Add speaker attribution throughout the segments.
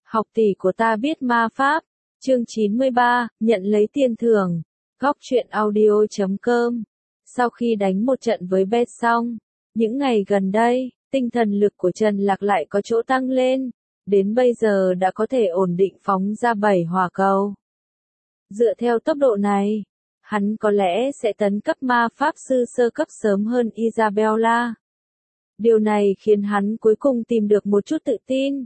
Speaker 1: Học tỷ của ta biết ma pháp. Chương 93, nhận lấy tiền thưởng. Góc truyện audio.com. Sau khi đánh một trận với Beth xong, những ngày gần đây, tinh thần lực của Trần Lạc lại có chỗ tăng lên, đến bây giờ đã có thể ổn định phóng ra 7 hỏa cầu. Dựa theo tốc độ này, hắn có lẽ sẽ tấn cấp ma pháp sư sơ cấp sớm hơn Isabella. Điều này khiến hắn cuối cùng tìm được một chút tự tin.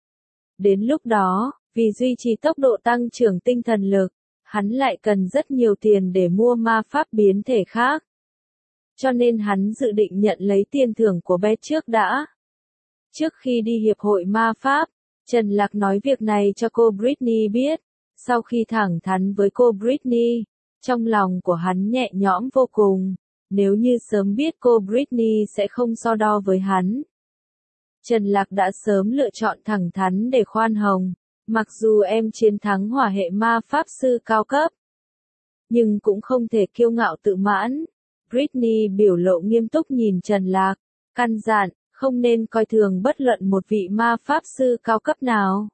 Speaker 1: Đến lúc đó, vì duy trì tốc độ tăng trưởng tinh thần lực, hắn lại cần rất nhiều tiền để mua ma pháp biến thể khác. Cho nên hắn dự định nhận lấy tiền thưởng của Beth trước đã. Trước khi đi hiệp hội ma pháp, Trần Lạc nói việc này cho cô Britney biết. Sau khi thẳng thắn với cô Britney, trong lòng của hắn nhẹ nhõm vô cùng. Nếu như sớm biết cô Britney sẽ không so đo với hắn. Trần Lạc đã sớm lựa chọn thẳng thắn để khoan hồng. Mặc dù em chiến thắng hỏa hệ ma pháp sư cao cấp, nhưng cũng không thể kiêu ngạo tự mãn. Britney biểu lộ nghiêm túc nhìn Trần Lạc, căn dặn, không nên coi thường bất luận một vị ma pháp sư cao cấp nào.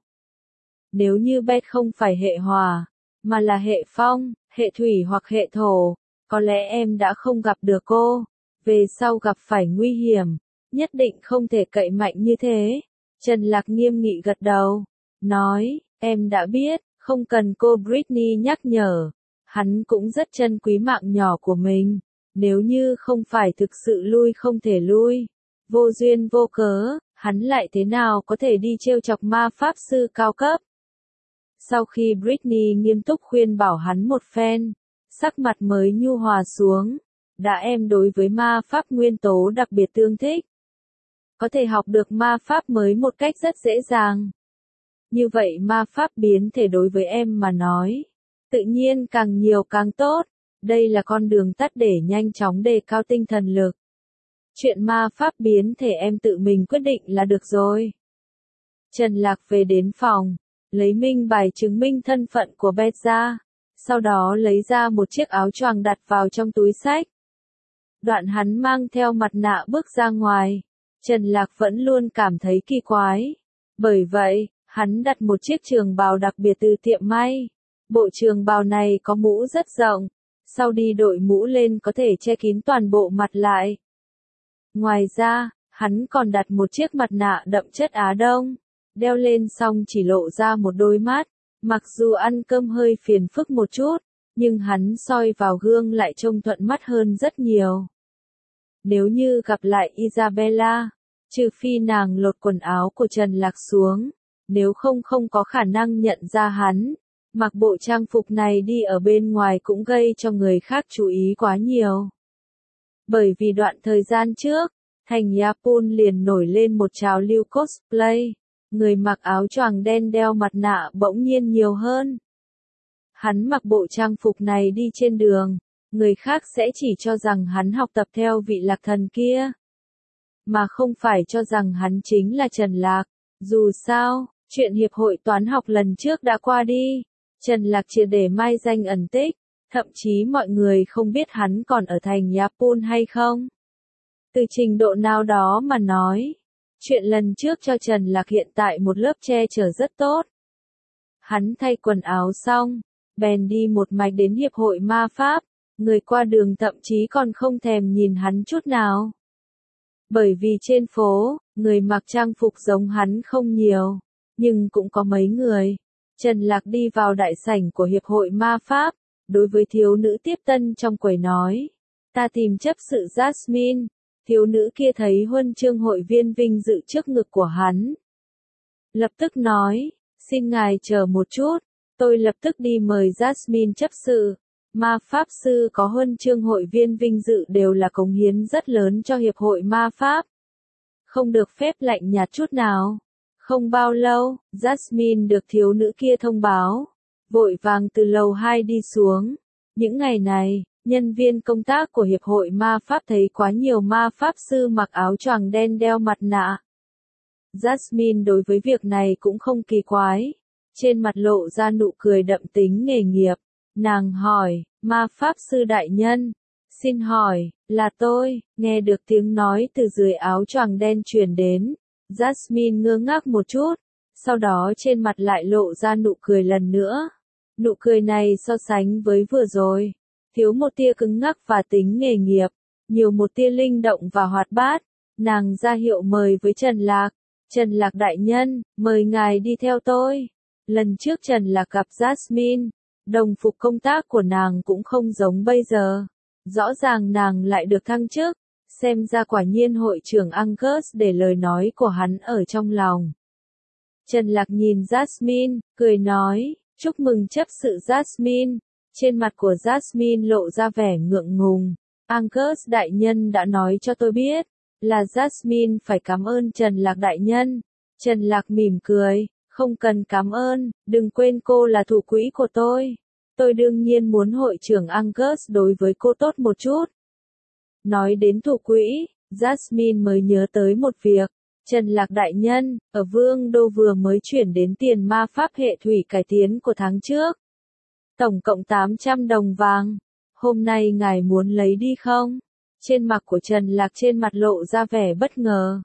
Speaker 1: Nếu như Beth không phải hệ hỏa, mà là hệ phong, hệ thủy hoặc hệ thổ, có lẽ em đã không gặp được cô. Về sau gặp phải nguy hiểm, nhất định không thể cậy mạnh như thế. Trần Lạc nghiêm nghị gật đầu, nói, em đã biết, không cần cô Britney nhắc nhở. Hắn cũng rất trân quý mạng nhỏ của mình. Nếu như không phải thực sự lui không thể lui, vô duyên vô cớ, hắn lại thế nào có thể đi trêu chọc ma pháp sư cao cấp. Sau khi Britney nghiêm túc khuyên bảo hắn một phen, sắc mặt mới nhu hòa xuống. Đã em đối với ma pháp nguyên tố đặc biệt tương thích, có thể học được ma pháp mới một cách rất dễ dàng. Như vậy ma pháp biến thể đối với em mà nói, tự nhiên càng nhiều càng tốt. Đây là con đường tắt để nhanh chóng đề cao tinh thần lực. Chuyện ma pháp biến thể em tự mình quyết định là được rồi. Trần Lạc về đến phòng, lấy minh bài chứng minh thân phận của Beth ra, sau đó lấy ra một chiếc áo choàng đặt vào trong túi xách. Đoạn hắn mang theo mặt nạ bước ra ngoài. Trần Lạc vẫn luôn cảm thấy kỳ quái. Bởi vậy, hắn đặt một chiếc trường bào đặc biệt từ tiệm may. Bộ trường bào này có mũ rất rộng. Sau đi đội mũ lên có thể che kín toàn bộ mặt lại. Ngoài ra, hắn còn đặt một chiếc mặt nạ đậm chất Á Đông. Đeo lên xong chỉ lộ ra một đôi mắt. Mặc dù ăn cơm hơi phiền phức một chút, nhưng hắn soi vào gương lại trông thuận mắt hơn rất nhiều. Nếu như gặp lại Isabella, trừ phi nàng lột quần áo của Trần Lạc xuống, nếu không không có khả năng nhận ra hắn. Mặc bộ trang phục này đi ở bên ngoài cũng gây cho người khác chú ý quá nhiều. Bởi vì đoạn thời gian trước, thành Yapun liền nổi lên một trào lưu cosplay. Người mặc áo choàng đen đeo mặt nạ bỗng nhiên nhiều hơn. Hắn mặc bộ trang phục này đi trên đường, người khác sẽ chỉ cho rằng hắn học tập theo vị lạc thần kia, mà không phải cho rằng hắn chính là Trần Lạc. Dù sao, chuyện hiệp hội toán học lần trước đã qua đi. Trần Lạc triệt để mai danh ẩn tích, thậm chí mọi người không biết hắn còn ở thành Yapun hay không. Từ trình độ nào đó mà nói, chuyện lần trước cho Trần Lạc hiện tại một lớp che chở rất tốt. Hắn thay quần áo xong, bèn đi một mạch đến hiệp hội ma pháp, người qua đường thậm chí còn không thèm nhìn hắn chút nào. Bởi vì trên phố, người mặc trang phục giống hắn không nhiều, nhưng cũng có mấy người. Trần Lạc đi vào đại sảnh của hiệp hội ma pháp, đối với thiếu nữ tiếp tân trong quầy nói, ta tìm chấp sự Jasmine. Thiếu nữ kia thấy huân chương hội viên vinh dự trước ngực của hắn, lập tức nói, xin ngài chờ một chút, tôi lập tức đi mời Jasmine chấp sự. Ma pháp sư có huân chương hội viên vinh dự đều là cống hiến rất lớn cho hiệp hội ma pháp, không được phép lạnh nhạt chút nào. Không bao lâu, Jasmine được thiếu nữ kia thông báo, vội vàng từ lầu 2 đi xuống. Những ngày này, nhân viên công tác của hiệp hội ma pháp thấy quá nhiều ma pháp sư mặc áo choàng đen đeo mặt nạ. Jasmine đối với việc này cũng không kỳ quái, trên mặt lộ ra nụ cười đậm tính nghề nghiệp. Nàng hỏi, ma pháp sư đại nhân, xin hỏi, là tôi. Nghe được tiếng nói từ dưới áo choàng đen truyền đến, Jasmine ngơ ngác một chút, Sau đó trên mặt lại lộ ra nụ cười lần nữa. Nụ cười này so sánh với vừa rồi, thiếu một tia cứng ngắc và tính nghề nghiệp, nhiều một tia linh động và hoạt bát. Nàng ra hiệu mời với Trần Lạc. Trần Lạc đại nhân, mời ngài đi theo tôi. Lần trước Trần Lạc gặp Jasmine, đồng phục công tác của nàng cũng không giống bây giờ. Rõ ràng nàng lại được thăng chức, xem ra quả nhiên hội trưởng Angus để lời nói của hắn ở trong lòng. Trần Lạc nhìn Jasmine, cười nói, chúc mừng chấp sự Jasmine. Trên mặt của Jasmine lộ ra vẻ ngượng ngùng. Angus đại nhân đã nói cho tôi biết, là Jasmine phải cảm ơn Trần Lạc đại nhân. Trần Lạc mỉm cười, không cần cảm ơn, đừng quên cô là thủ quỹ của tôi. Tôi đương nhiên muốn hội trưởng Angus đối với cô tốt một chút. Nói đến thủ quỹ, Jasmine mới nhớ tới một việc. Trần Lạc đại nhân, ở Vương Đô vừa mới chuyển đến tiền ma pháp hệ thủy cải tiến của tháng trước. Tổng cộng 800 đồng vàng. Hôm nay ngài muốn lấy đi không? Trên mặt của Trần Lạc trên mặt lộ ra vẻ bất ngờ.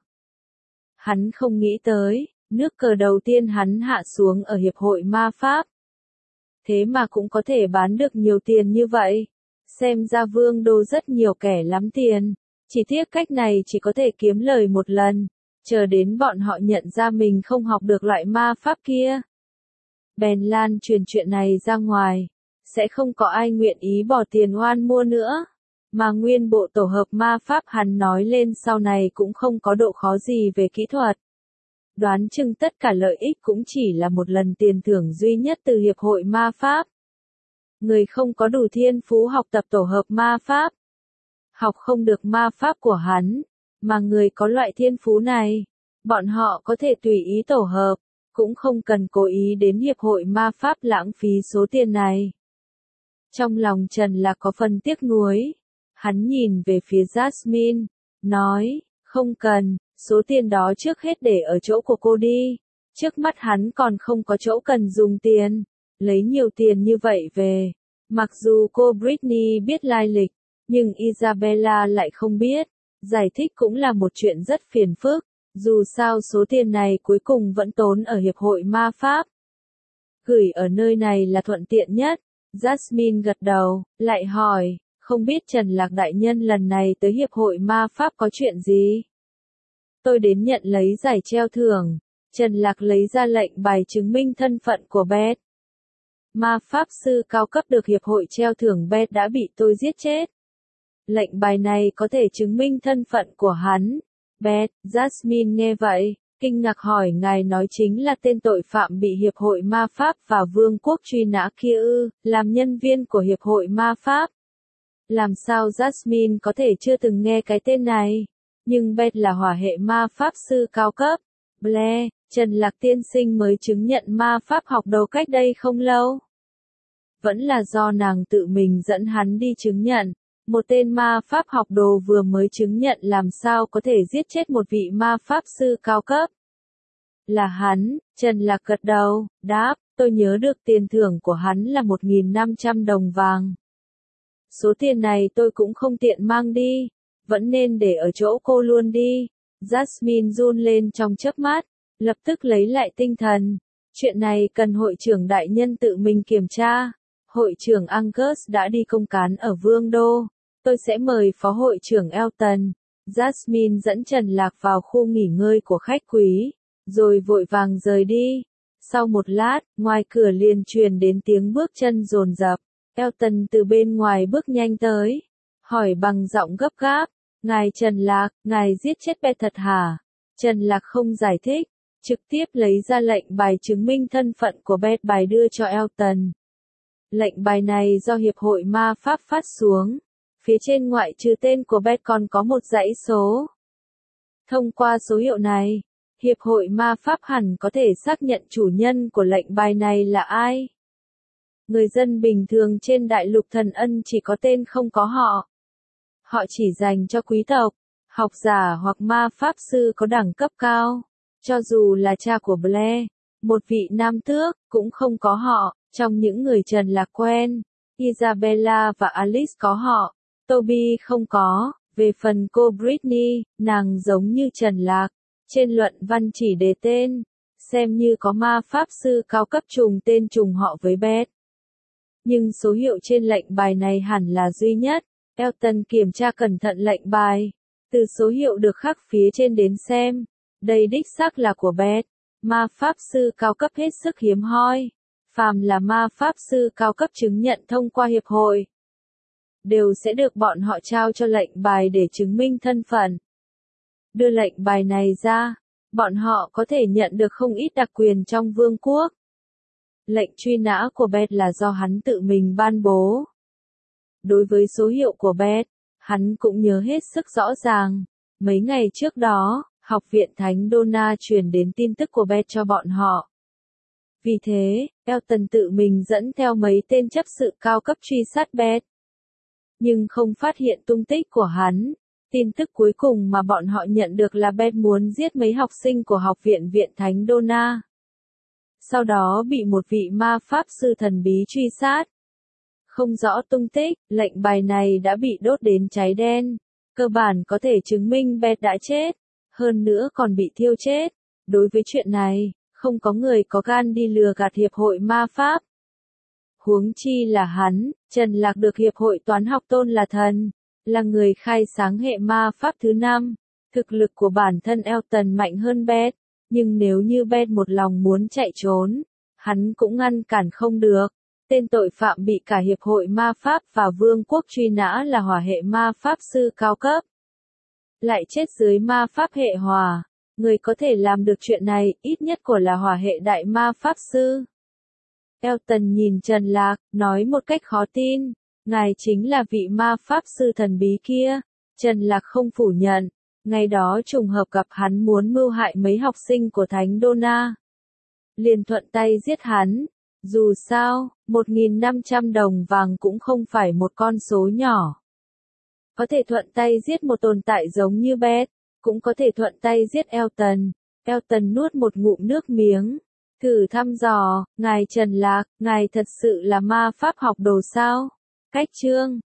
Speaker 1: Hắn không nghĩ tới, nước cờ đầu tiên hắn hạ xuống ở Hiệp hội Ma Pháp. Thế mà cũng có thể bán được nhiều tiền như vậy. Xem ra Vương Đô rất nhiều kẻ lắm tiền. Chỉ tiếc cách này chỉ có thể kiếm lời một lần. Chờ đến bọn họ nhận ra mình không học được loại ma pháp kia. Bèn lan truyền chuyện này ra ngoài. Sẽ không có ai nguyện ý bỏ tiền oan mua nữa. Mà nguyên bộ tổ hợp ma pháp hắn nói lên sau này cũng không có độ khó gì về kỹ thuật. Đoán chừng tất cả lợi ích cũng chỉ là một lần tiền thưởng duy nhất từ Hiệp hội Ma Pháp. Người không có đủ thiên phú học tập tổ hợp ma pháp. Học không được ma pháp của hắn. Mà người có loại thiên phú này, bọn họ có thể tùy ý tổ hợp, cũng không cần cố ý đến Hiệp hội Ma Pháp lãng phí số tiền này. Trong lòng Trần Lạc có phần tiếc nuối. Hắn nhìn về phía Jasmine, nói, không cần, số tiền đó trước hết để ở chỗ của cô đi. Trước mắt hắn còn không có chỗ cần dùng tiền, lấy nhiều tiền như vậy về. Mặc dù cô Britney biết lai lịch, nhưng Isabella lại không biết. Giải thích cũng là một chuyện rất phiền phức, dù sao số tiền này cuối cùng vẫn tốn ở Hiệp hội Ma Pháp. Gửi ở nơi này là thuận tiện nhất. Jasmine gật đầu, lại hỏi, không biết Trần Lạc đại nhân lần này tới Hiệp hội Ma Pháp có chuyện gì? Tôi đến nhận lấy giải treo thưởng. Trần Lạc lấy ra lệnh bài chứng minh thân phận của Beth. Ma Pháp sư cao cấp được Hiệp hội treo thưởng Beth đã bị tôi giết chết. Lệnh bài này có thể chứng minh thân phận của hắn. Beth, Jasmine nghe vậy, kinh ngạc hỏi ngài nói chính là tên tội phạm bị Hiệp hội Ma Pháp và Vương quốc truy nã kia ư, làm nhân viên của Hiệp hội Ma Pháp. Làm sao Jasmine có thể chưa từng nghe cái tên này? Nhưng Beth là hỏa hệ ma pháp sư cao cấp. Blair, Trần Lạc tiên sinh mới chứng nhận ma pháp học đầu cách đây không lâu. Vẫn là do nàng tự mình dẫn hắn đi chứng nhận. Một tên ma pháp học đồ vừa mới chứng nhận làm sao có thể giết chết một vị ma pháp sư cao cấp. Là hắn, Trần Lạc gật đầu, đáp, tôi nhớ được tiền thưởng của hắn là 1.500 đồng vàng. Số tiền này tôi cũng không tiện mang đi, vẫn nên để ở chỗ cô luôn đi. Jasmine run lên trong chớp mắt, lập tức lấy lại tinh thần. Chuyện này cần hội trưởng đại nhân tự mình kiểm tra. Hội trưởng Angus đã đi công cán ở Vương Đô. Tôi sẽ mời phó hội trưởng Elton. Jasmine dẫn Trần Lạc vào khu nghỉ ngơi của khách quý, rồi vội vàng rời đi. Sau một lát, ngoài cửa liền truyền đến tiếng bước chân dồn dập. Elton từ bên ngoài bước nhanh tới, hỏi bằng giọng gấp gáp, ngài Trần Lạc, ngài giết chết Beth thật hả? Trần Lạc không giải thích, trực tiếp lấy ra lệnh bài chứng minh thân phận của Beth bài đưa cho Elton. Lệnh bài này do Hiệp hội Ma Pháp phát xuống, phía trên ngoại trừ tên của Beth còn có một dãy số. Thông qua số hiệu này, Hiệp hội Ma Pháp hẳn có thể xác nhận chủ nhân của lệnh bài này là ai. Người dân bình thường trên đại lục Thần Ân chỉ có tên không có họ. Họ chỉ dành cho quý tộc, học giả hoặc ma pháp sư có đẳng cấp cao. Cho dù là cha của Blair, một vị nam tước, cũng không có họ. Trong những người Trần Lạc quen, Isabella và Alice có họ, Toby không có. Về phần cô Britney, nàng giống như Trần Lạc. Trên luận văn chỉ đề tên. xem như có ma pháp sư cao cấp trùng tên trùng họ với Beth. Nhưng số hiệu trên lệnh bài này hẳn là duy nhất. Elton kiểm tra cẩn thận lệnh bài. Từ số hiệu được khắc phía trên đến xem, đây đích xác là của Beth, ma pháp sư cao cấp hết sức hiếm hoi. Phàm là ma pháp sư cao cấp chứng nhận thông qua hiệp hội, đều sẽ được bọn họ trao cho lệnh bài để chứng minh thân phận. Đưa lệnh bài này ra, bọn họ có thể nhận được không ít đặc quyền trong vương quốc. Lệnh truy nã của Beth là do hắn tự mình ban bố. Đối với số hiệu của Beth, hắn cũng nhớ hết sức rõ ràng. Mấy ngày trước đó, học viện Thánh Donna truyền đến tin tức của Beth cho bọn họ. Vì thế, Elton tự mình dẫn theo mấy tên chấp sự cao cấp truy sát Beth. Nhưng không phát hiện tung tích của hắn. Tin tức cuối cùng mà bọn họ nhận được là Beth muốn giết mấy học sinh của học viện viện Thánh Donna. Sau đó bị một vị ma pháp sư thần bí truy sát. Không rõ tung tích, lệnh bài này đã bị đốt đến cháy đen. Cơ bản có thể chứng minh Beth đã chết. Hơn nữa còn bị thiêu chết. Đối với chuyện này, không có người có gan đi lừa gạt hiệp hội ma pháp. Huống chi là hắn, Trần Lạc được hiệp hội toán học tôn là thần, là người khai sáng hệ ma pháp thứ 5. Thực lực của bản thân Elton mạnh hơn Beth, nhưng nếu như Beth một lòng muốn chạy trốn, hắn cũng ngăn cản không được. Tên tội phạm bị cả hiệp hội ma pháp và vương quốc truy nã là hỏa hệ ma pháp sư cao cấp. Lại chết dưới ma pháp hệ hỏa. Người có thể làm được chuyện này, ít nhất của là hỏa hệ đại ma pháp sư. Elton nhìn Trần Lạc, nói một cách khó tin, ngài chính là vị ma pháp sư thần bí kia. Trần Lạc không phủ nhận, ngày đó trùng hợp gặp hắn muốn mưu hại mấy học sinh của Thánh Donna. Liền thuận tay giết hắn. Dù sao, 1.500 đồng vàng cũng không phải một con số nhỏ. Có thể thuận tay giết một tồn tại giống như Beth, cũng có thể thuận tay giết Elton. Elton nuốt một ngụm nước miếng. Thử thăm dò, ngài Trần Lạc, ngài thật sự là ma pháp học đồ sao? Cách chương